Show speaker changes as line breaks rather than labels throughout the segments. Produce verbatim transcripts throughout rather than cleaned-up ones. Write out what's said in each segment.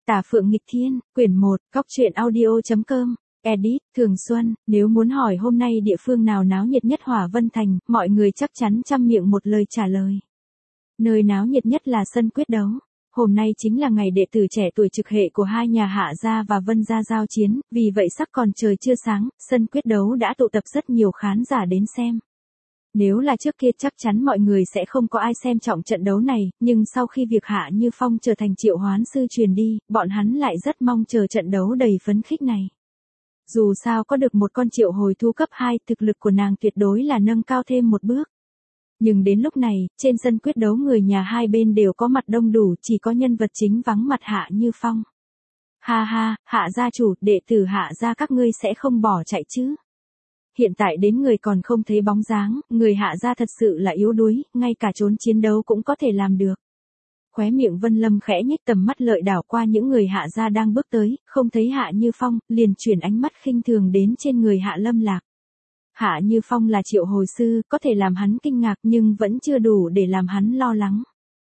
Tà Phượng Nghịch Thiên, quyển một, Cóc Truyện Audio.com, Edit, Thường Xuân. Nếu muốn hỏi hôm nay địa phương nào náo nhiệt nhất Hỏa Vân Thành, mọi người chắc chắn trăm miệng một lời trả lời. Nơi náo nhiệt nhất là sân quyết đấu. Hôm nay chính là ngày đệ tử trẻ tuổi trực hệ của hai nhà Hạ gia và Vân gia giao chiến, vì vậy sắc còn trời chưa sáng, sân quyết đấu đã tụ tập rất nhiều khán giả đến xem. Nếu là trước kia chắc chắn mọi người sẽ không có ai xem trọng trận đấu này, nhưng sau khi việc Hạ Như Phong trở thành triệu hoán sư truyền đi, bọn hắn lại rất mong chờ trận đấu đầy phấn khích này. Dù sao có được một con triệu hồi thu cấp hai, thực lực của nàng tuyệt đối là nâng cao thêm một bước. Nhưng đến lúc này, trên sân quyết đấu người nhà hai bên đều có mặt đông đủ, chỉ có nhân vật chính vắng mặt Hạ Như Phong. Ha ha, Hạ gia chủ, đệ tử Hạ gia các ngươi sẽ không bỏ chạy chứ? Hiện tại đến người còn không thấy bóng dáng, người Hạ gia thật sự là yếu đuối, ngay cả trốn chiến đấu cũng có thể làm được. Khóe miệng Vân Lâm khẽ nhếch, tầm mắt lợi đảo qua những người Hạ gia đang bước tới, không thấy Hạ Như Phong, liền chuyển ánh mắt khinh thường đến trên người Hạ Lâm Lạc. Hạ Như Phong là triệu hồi sư, có thể làm hắn kinh ngạc nhưng vẫn chưa đủ để làm hắn lo lắng.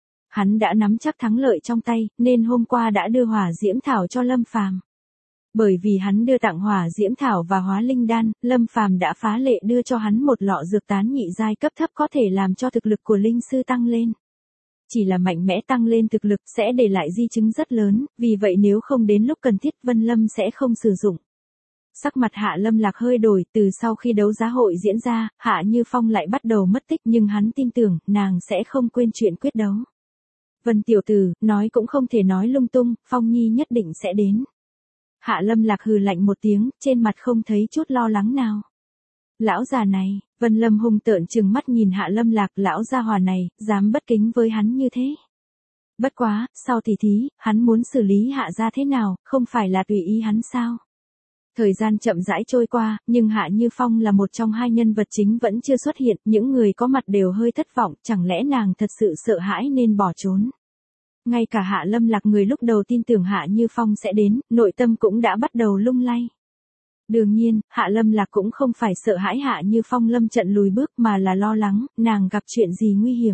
Hắn đã nắm chắc thắng lợi trong tay, nên hôm qua đã đưa hỏa diễm thảo cho Lâm Phàm. Bởi vì hắn đưa tặng hỏa diễm thảo và hóa linh đan, Lâm Phàm đã phá lệ đưa cho hắn một lọ dược tán nhị giai cấp thấp có thể làm cho thực lực của linh sư tăng lên. Chỉ là mạnh mẽ tăng lên thực lực sẽ để lại di chứng rất lớn, vì vậy nếu không đến lúc cần thiết Vân Lâm sẽ không sử dụng. Sắc mặt Hạ Lâm Lạc hơi đổi, từ sau khi đấu giá hội diễn ra, Hạ Như Phong lại bắt đầu mất tích nhưng hắn tin tưởng, nàng sẽ không quên chuyện quyết đấu. Vân tiểu tử, nói cũng không thể nói lung tung, Phong Nhi nhất định sẽ đến. Hạ Lâm Lạc hừ lạnh một tiếng, trên mặt không thấy chút lo lắng nào. Lão già này, Vân Lâm hung tợn trừng mắt nhìn Hạ Lâm Lạc, lão gia hỏa này, dám bất kính với hắn như thế. Bất quá, sau tỷ thí, hắn muốn xử lý Hạ gia thế nào, không phải là tùy ý hắn sao? Thời gian chậm rãi trôi qua, nhưng Hạ Như Phong là một trong hai nhân vật chính vẫn chưa xuất hiện, những người có mặt đều hơi thất vọng, chẳng lẽ nàng thật sự sợ hãi nên bỏ trốn. Ngay cả Hạ Lâm Lạc người lúc đầu tin tưởng Hạ Như Phong sẽ đến, nội tâm cũng đã bắt đầu lung lay. Đương nhiên, Hạ Lâm Lạc cũng không phải sợ hãi Hạ Như Phong lâm trận lùi bước mà là lo lắng, nàng gặp chuyện gì nguy hiểm.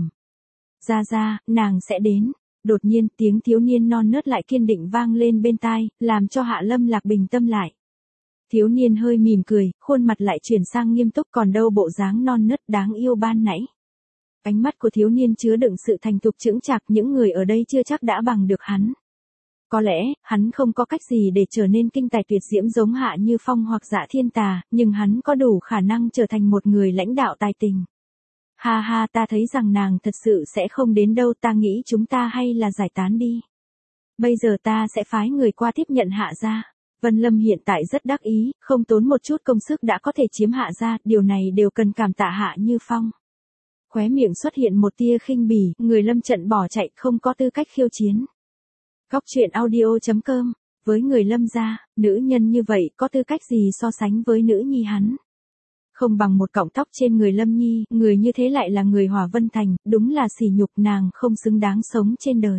Ra ra, nàng sẽ đến. Đột nhiên tiếng thiếu niên non nớt lại kiên định vang lên bên tai, làm cho Hạ Lâm Lạc bình tâm lại. Thiếu niên hơi mỉm cười, khuôn mặt lại chuyển sang nghiêm túc, còn đâu bộ dáng non nớt đáng yêu ban nãy. Ánh mắt của thiếu niên chứa đựng sự thành thục chững chạc, những người ở đây chưa chắc đã bằng được hắn. Có lẽ, hắn không có cách gì để trở nên kinh tài tuyệt diễm giống Hạ Như Phong hoặc Dạ Thiên Tà, nhưng hắn có đủ khả năng trở thành một người lãnh đạo tài tình. Ha ha, ta thấy rằng nàng thật sự sẽ không đến đâu, ta nghĩ chúng ta hay là giải tán đi. Bây giờ ta sẽ phái người qua tiếp nhận Hạ gia. Vân Lâm hiện tại rất đắc ý, không tốn một chút công sức đã có thể chiếm Hạ gia, điều này đều cần cảm tạ Hạ Như Phong. Khóe miệng xuất hiện một tia khinh bỉ, người lâm trận bỏ chạy không có tư cách khiêu chiến. Cóc Truyện Audio.com, với người Lâm gia, nữ nhân như vậy có tư cách gì so sánh với nữ nhi hắn. Không bằng một cọng tóc trên người Lâm Nhi, người như thế lại là người Hỏa Vân Thành, đúng là sỉ nhục, nàng không xứng đáng sống trên đời.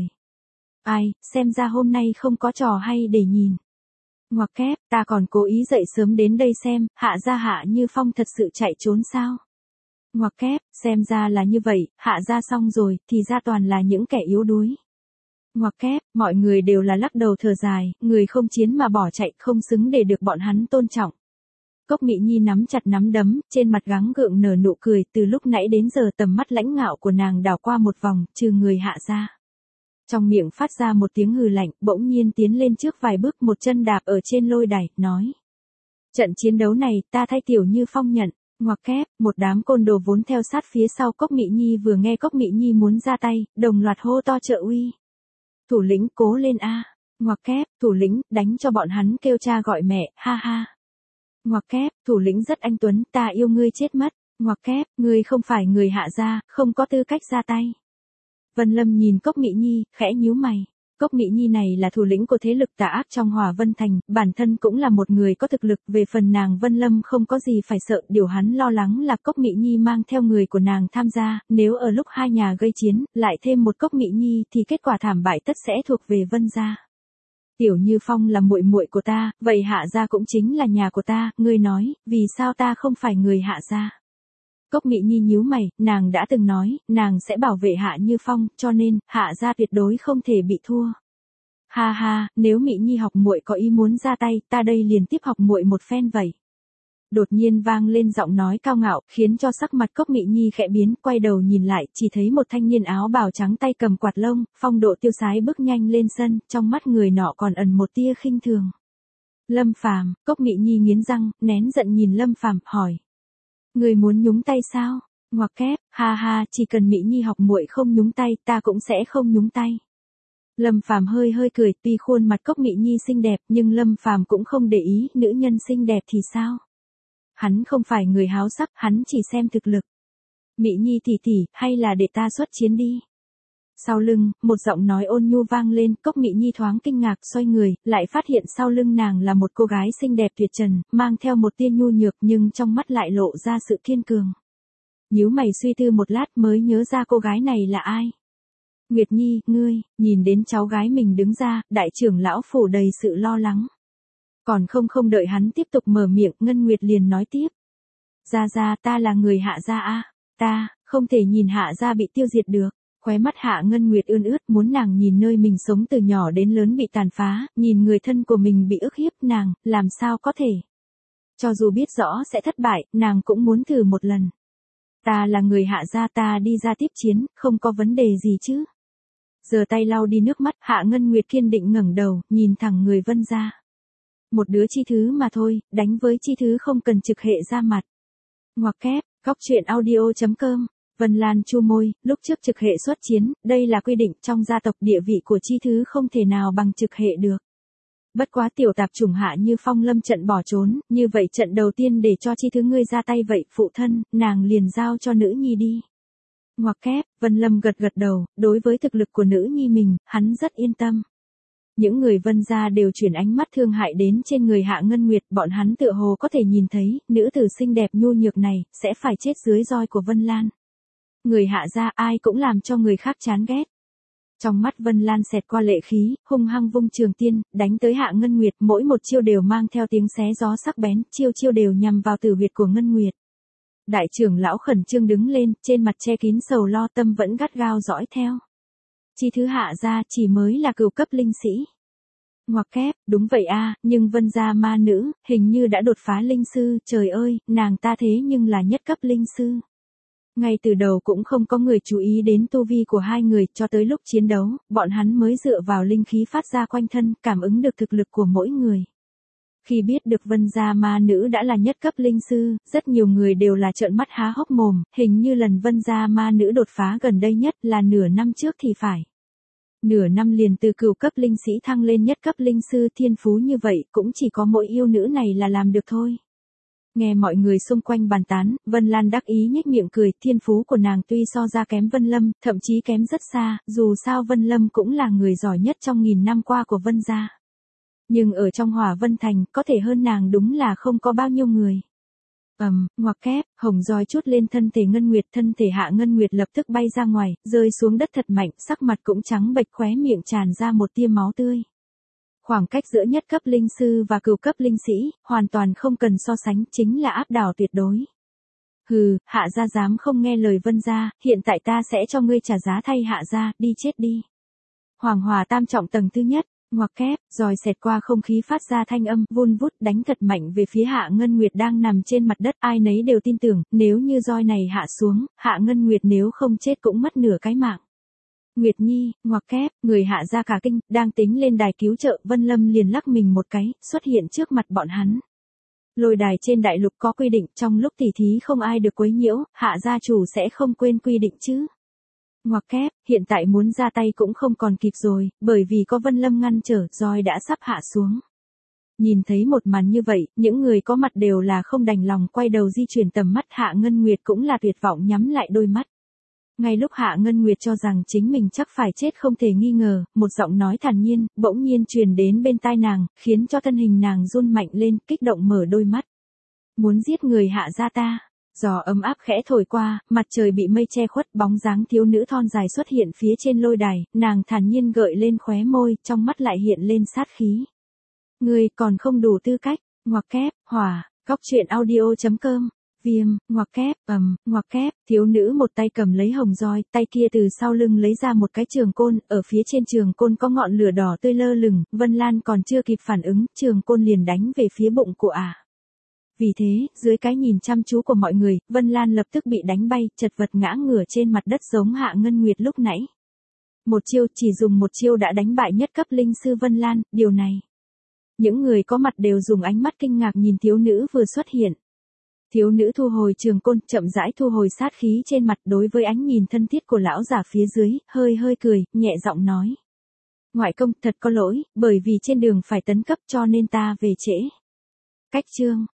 Ai, xem ra hôm nay không có trò hay để nhìn. Ngoặc kép, ta còn cố ý dậy sớm đến đây xem, Hạ gia Hạ Như Phong thật sự chạy trốn sao? Ngoặc kép, xem ra là như vậy, Hạ gia xong rồi, thì ra toàn là những kẻ yếu đuối. Ngoặc kép, mọi người đều là lắc đầu thở dài, người không chiến mà bỏ chạy, không xứng để được bọn hắn tôn trọng. Cốc Mị Nhi nắm chặt nắm đấm, trên mặt gắng gượng nở nụ cười, từ lúc nãy đến giờ tầm mắt lãnh ngạo của nàng đảo qua một vòng, trừ người Hạ gia. Trong miệng phát ra một tiếng hừ lạnh, bỗng nhiên tiến lên trước vài bước, một chân đạp ở trên lôi đài, nói. Trận chiến đấu này, ta thay Tiểu Như Phong nhận. Ngoặc kép, một đám côn đồ vốn theo sát phía sau Cốc Mị Nhi vừa nghe Cốc Mị Nhi muốn ra tay, đồng loạt hô to trợ uy. Thủ lĩnh cố lên a. Ngoặc kép, thủ lĩnh, đánh cho bọn hắn kêu cha gọi mẹ, ha ha. Ngoặc kép, thủ lĩnh rất anh tuấn, ta yêu ngươi chết mất. Ngoặc kép, ngươi không phải người Hạ gia, không có tư cách ra tay. Vân Lâm nhìn Cốc Mị Nhi, khẽ nhíu mày. Cốc Mị Nhi này là thủ lĩnh của thế lực tà ác trong Hỏa Vân Thành, bản thân cũng là một người có thực lực, về phần nàng Vân Lâm không có gì phải sợ, điều hắn lo lắng là Cốc Mị Nhi mang theo người của nàng tham gia, nếu ở lúc hai nhà gây chiến, lại thêm một Cốc Mị Nhi thì kết quả thảm bại tất sẽ thuộc về Vân gia. Tiểu Như Phong là muội muội của ta, vậy Hạ gia cũng chính là nhà của ta, ngươi nói, vì sao ta không phải người Hạ gia? Cốc Mị Nhi nhíu mày, nàng đã từng nói, nàng sẽ bảo vệ Hạ Như Phong, cho nên, Hạ gia tuyệt đối không thể bị thua. Ha ha, nếu Mị Nhi học muội có ý muốn ra tay, ta đây liền tiếp học muội một phen vậy. Đột nhiên vang lên giọng nói cao ngạo, khiến cho sắc mặt Cốc Mị Nhi khẽ biến, quay đầu nhìn lại, chỉ thấy một thanh niên áo bào trắng tay cầm quạt lông, phong độ tiêu sái bước nhanh lên sân, trong mắt người nọ còn ẩn một tia khinh thường. Lâm Phàm, Cốc Mị Nhi nghiến răng, nén giận nhìn Lâm Phàm, hỏi: "Người muốn nhúng tay sao?" Ngoặc kép, ha ha, chỉ cần Mị Nhi học muội không nhúng tay, ta cũng sẽ không nhúng tay. Lâm Phàm hơi hơi cười, tuy khuôn mặt Cốc Mị Nhi xinh đẹp, nhưng Lâm Phàm cũng không để ý, nữ nhân xinh đẹp thì sao? Hắn không phải người háo sắc, hắn chỉ xem thực lực. Mị Nhi tỷ tỷ, hay là để ta xuất chiến đi. Sau lưng, một giọng nói ôn nhu vang lên, Cốc Mị Nhi thoáng kinh ngạc xoay người, lại phát hiện sau lưng nàng là một cô gái xinh đẹp tuyệt trần, mang theo một tia nhu nhược nhưng trong mắt lại lộ ra sự kiên cường. Nhíu mày suy tư một lát mới nhớ ra cô gái này là ai. Nguyệt Nhi, ngươi, nhìn đến cháu gái mình đứng ra, đại trưởng lão phủ đầy sự lo lắng. Còn không không đợi hắn tiếp tục mở miệng, Ngân Nguyệt liền nói tiếp. Gia Gia, ta là người Hạ gia a, ta, không thể nhìn Hạ gia bị tiêu diệt được. Khóe mắt Hạ Ngân Nguyệt ươn ướt, muốn nàng nhìn nơi mình sống từ nhỏ đến lớn bị tàn phá, nhìn người thân của mình bị ức hiếp, nàng, làm sao có thể. Cho dù biết rõ sẽ thất bại, nàng cũng muốn thử một lần. Ta là người Hạ gia, ta đi ra tiếp chiến, không có vấn đề gì chứ. Giơ tay lau đi nước mắt, Hạ Ngân Nguyệt kiên định ngẩng đầu, nhìn thẳng người Vân gia. Một đứa chi thứ mà thôi, đánh với chi thứ không cần trực hệ ra mặt. Ngoặc kép, góc truyện audio chấm com. Vân Lan chu môi, lúc trước trực hệ xuất chiến, đây là quy định trong gia tộc, địa vị của chi thứ không thể nào bằng trực hệ được. Bất quá tiểu tạp chủng Hạ Như Phong lâm trận bỏ trốn, như vậy trận đầu tiên để cho chi thứ ngươi ra tay vậy, phụ thân, nàng liền giao cho nữ nhi đi. Ngoặc kép, Vân Lâm gật gật đầu, đối với thực lực của nữ nhi mình, hắn rất yên tâm. Những người Vân gia đều chuyển ánh mắt thương hại đến trên người Hạ Ngân Nguyệt, bọn hắn tựa hồ có thể nhìn thấy, nữ tử xinh đẹp nhu nhược này, sẽ phải chết dưới roi của Vân Lan. Người Hạ gia ai cũng làm cho người khác chán ghét. Trong mắt Vân Lan xẹt qua lệ khí, hung hăng vung trường tiên, đánh tới Hạ Ngân Nguyệt, mỗi một chiêu đều mang theo tiếng xé gió sắc bén, chiêu chiêu đều nhằm vào tử huyệt của Ngân Nguyệt. Đại trưởng lão khẩn trương đứng lên, trên mặt che kín sầu lo, tâm vẫn gắt gao dõi theo. Chi thứ Hạ gia chỉ mới là cửu cấp linh sĩ. Ngoặc kép, đúng vậy a, nhưng Vân gia ma nữ, hình như đã đột phá linh sư, trời ơi, nàng ta thế nhưng là nhất cấp linh sư. Ngay từ đầu cũng không có người chú ý đến tu vi của hai người, cho tới lúc chiến đấu, bọn hắn mới dựa vào linh khí phát ra quanh thân, cảm ứng được thực lực của mỗi người. Khi biết được Vân gia ma nữ đã là nhất cấp linh sư, rất nhiều người đều là trợn mắt há hốc mồm, hình như lần Vân gia ma nữ đột phá gần đây nhất là nửa năm trước thì phải. Nửa năm liền từ cửu cấp linh sĩ thăng lên nhất cấp linh sư, thiên phú như vậy cũng chỉ có mỗi yêu nữ này là làm được thôi. Nghe mọi người xung quanh bàn tán, Vân Lan đắc ý nhếch miệng cười, thiên phú của nàng tuy so ra kém Vân Lâm, thậm chí kém rất xa, dù sao Vân Lâm cũng là người giỏi nhất trong nghìn năm qua của Vân gia. Nhưng ở trong Hỏa Vân Thành, có thể hơn nàng đúng là không có bao nhiêu người. Ầm, um, ngoặc kép, hồng roi chút lên thân thể Ngân Nguyệt, thân thể Hạ Ngân Nguyệt lập tức bay ra ngoài, rơi xuống đất thật mạnh, sắc mặt cũng trắng bệch, khóe miệng tràn ra một tia máu tươi. Khoảng cách giữa nhất cấp linh sư và cửu cấp linh sĩ, hoàn toàn không cần so sánh, chính là áp đảo tuyệt đối. Hừ, Hạ gia dám không nghe lời Vân gia, hiện tại ta sẽ cho ngươi trả giá thay Hạ gia, đi chết đi. Hoàng Hòa tam trọng tầng thứ nhất. Ngoặc kép, roi xẹt qua không khí phát ra thanh âm, vun vút đánh thật mạnh về phía Hạ Ngân Nguyệt đang nằm trên mặt đất, ai nấy đều tin tưởng, nếu như roi này hạ xuống, Hạ Ngân Nguyệt nếu không chết cũng mất nửa cái mạng. Nguyệt Nhi, ngoặc kép, người Hạ gia cả kinh, đang tính lên đài cứu trợ, Vân Lâm liền lắc mình một cái, xuất hiện trước mặt bọn hắn. Lôi đài trên đại lục có quy định, trong lúc tỉ thí không ai được quấy nhiễu, Hạ gia chủ sẽ không quên quy định chứ. Ngoặc kép, hiện tại muốn ra tay cũng không còn kịp rồi, bởi vì có Vân Lâm ngăn trở, roi đã sắp hạ xuống. Nhìn thấy một màn như vậy, những người có mặt đều là không đành lòng, quay đầu di chuyển tầm mắt, Hạ Ngân Nguyệt cũng là tuyệt vọng nhắm lại đôi mắt. Ngay lúc Hạ Ngân Nguyệt cho rằng chính mình chắc phải chết không thể nghi ngờ, một giọng nói thản nhiên, bỗng nhiên truyền đến bên tai nàng, khiến cho thân hình nàng run mạnh lên, kích động mở đôi mắt. Muốn giết người Hạ gia ta. Gió ấm áp khẽ thổi qua, mặt trời bị mây che khuất, bóng dáng thiếu nữ thon dài xuất hiện phía trên lôi đài, nàng thản nhiên gợi lên khóe môi, trong mắt lại hiện lên sát khí. Ngươi còn không đủ tư cách, ngoặc kép, hỏa, góc truyện audio chấm com. Viêm, ngoặc kép, ầm, ngoặc kép, thiếu nữ một tay cầm lấy hồng roi, tay kia từ sau lưng lấy ra một cái trường côn, ở phía trên trường côn có ngọn lửa đỏ tươi lơ lửng, Vân Lan còn chưa kịp phản ứng, trường côn liền đánh về phía bụng của ả. Vì thế, dưới cái nhìn chăm chú của mọi người, Vân Lan lập tức bị đánh bay, chật vật ngã ngửa trên mặt đất giống Hạ Ngân Nguyệt lúc nãy. Một chiêu, chỉ dùng một chiêu đã đánh bại nhất cấp linh sư Vân Lan, điều này. Những người có mặt đều dùng ánh mắt kinh ngạc nhìn thiếu nữ vừa xuất hiện. Thiếu nữ thu hồi trường côn, chậm rãi thu hồi sát khí trên mặt, đối với ánh nhìn thân thiết của lão giả phía dưới, hơi hơi cười, nhẹ giọng nói. Ngoại công, thật có lỗi, bởi vì trên đường phải tấn cấp cho nên ta về trễ. Cách chương.